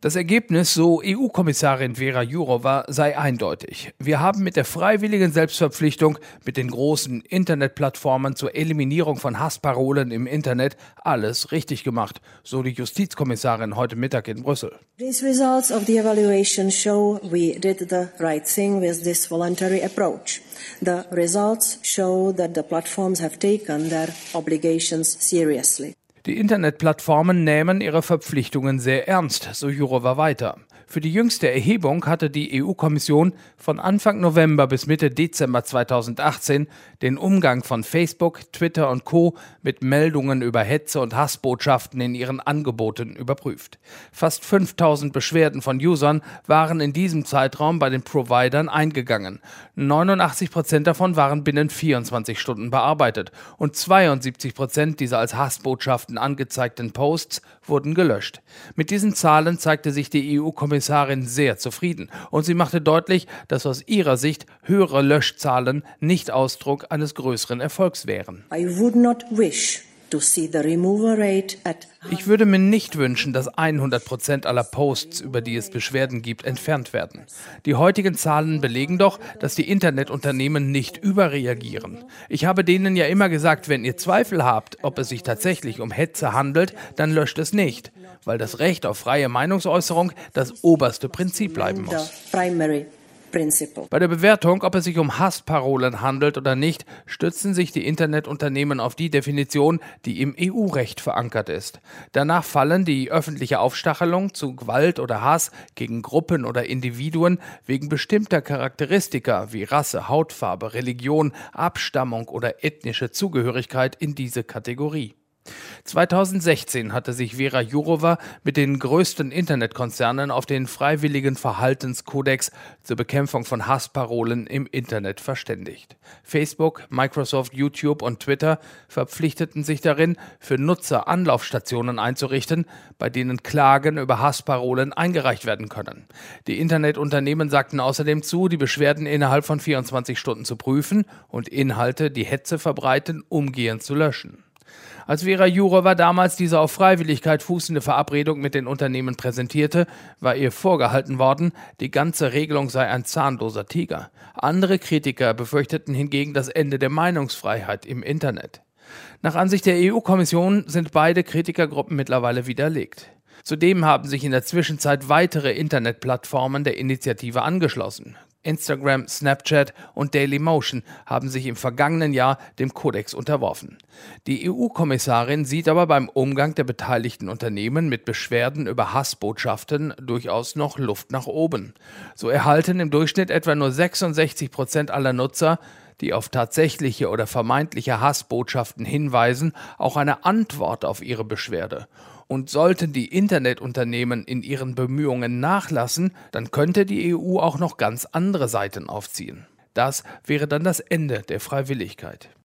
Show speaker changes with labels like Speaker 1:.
Speaker 1: Das Ergebnis, so EU-Kommissarin Věra Jourová, sei eindeutig. Wir haben mit der freiwilligen Selbstverpflichtung mit den großen Internetplattformen zur Eliminierung von Hassparolen im Internet alles richtig gemacht, so die Justizkommissarin heute Mittag in Brüssel.
Speaker 2: These results of the evaluation show we did the right thing with this voluntary approach. The results show that the platforms have taken their obligations seriously.
Speaker 1: Die Internetplattformen nehmen ihre Verpflichtungen sehr ernst, so Jourová weiter. Für die jüngste Erhebung hatte die EU-Kommission von Anfang November bis Mitte Dezember 2018 den Umgang von Facebook, Twitter und Co. mit Meldungen über Hetze und Hassbotschaften in ihren Angeboten überprüft. Fast 5000 Beschwerden von Usern waren in diesem Zeitraum bei den Providern eingegangen. 89% davon waren binnen 24 Stunden bearbeitet und 72% dieser als Hassbotschaften angezeigten Posts wurden gelöscht. Mit diesen Zahlen zeigte sich die EU-Kommissarin sehr zufrieden und sie machte deutlich, dass aus ihrer Sicht höhere Löschzahlen nicht Ausdruck eines größeren Erfolgs wären.
Speaker 2: I would not wish to see the removal rate at
Speaker 1: Ich würde mir nicht wünschen, dass 100% aller Posts, über die es Beschwerden gibt, entfernt werden. Die heutigen Zahlen belegen doch, dass die Internetunternehmen nicht überreagieren. Ich habe denen ja immer gesagt, wenn ihr Zweifel habt, ob es sich tatsächlich um Hetze handelt, dann löscht es nicht, weil das Recht auf freie Meinungsäußerung das oberste Prinzip bleiben muss. Bei der Bewertung, ob es sich um Hassparolen handelt oder nicht, stützen sich die Internetunternehmen auf die Definition, die im EU-Recht verankert ist. Danach fallen die öffentliche Aufstachelung zu Gewalt oder Hass gegen Gruppen oder Individuen wegen bestimmter Charakteristika wie Rasse, Hautfarbe, Religion, Abstammung oder ethnische Zugehörigkeit in diese Kategorie. 2016 hatte sich Věra Jourová mit den größten Internetkonzernen auf den freiwilligen Verhaltenskodex zur Bekämpfung von Hassparolen im Internet verständigt. Facebook, Microsoft, YouTube und Twitter verpflichteten sich darin, für Nutzer Anlaufstationen einzurichten, bei denen Klagen über Hassparolen eingereicht werden können. Die Internetunternehmen sagten außerdem zu, die Beschwerden innerhalb von 24 Stunden zu prüfen und Inhalte, die Hetze verbreiten, umgehend zu löschen. Als Věra Jourová damals diese auf Freiwilligkeit fußende Verabredung mit den Unternehmen präsentierte, war ihr vorgehalten worden, die ganze Regelung sei ein zahnloser Tiger. Andere Kritiker befürchteten hingegen das Ende der Meinungsfreiheit im Internet. Nach Ansicht der EU-Kommission sind beide Kritikergruppen mittlerweile widerlegt. Zudem haben sich in der Zwischenzeit weitere Internetplattformen der Initiative angeschlossen. Instagram, Snapchat und Dailymotion haben sich im vergangenen Jahr dem Kodex unterworfen. Die EU-Kommissarin sieht aber beim Umgang der beteiligten Unternehmen mit Beschwerden über Hassbotschaften durchaus noch Luft nach oben. So erhalten im Durchschnitt etwa nur 66% aller Nutzer, die auf tatsächliche oder vermeintliche Hassbotschaften hinweisen, auch eine Antwort auf ihre Beschwerde. Und sollten die Internetunternehmen in ihren Bemühungen nachlassen, dann könnte die EU auch noch ganz andere Seiten aufziehen. Das wäre dann das Ende der Freiwilligkeit.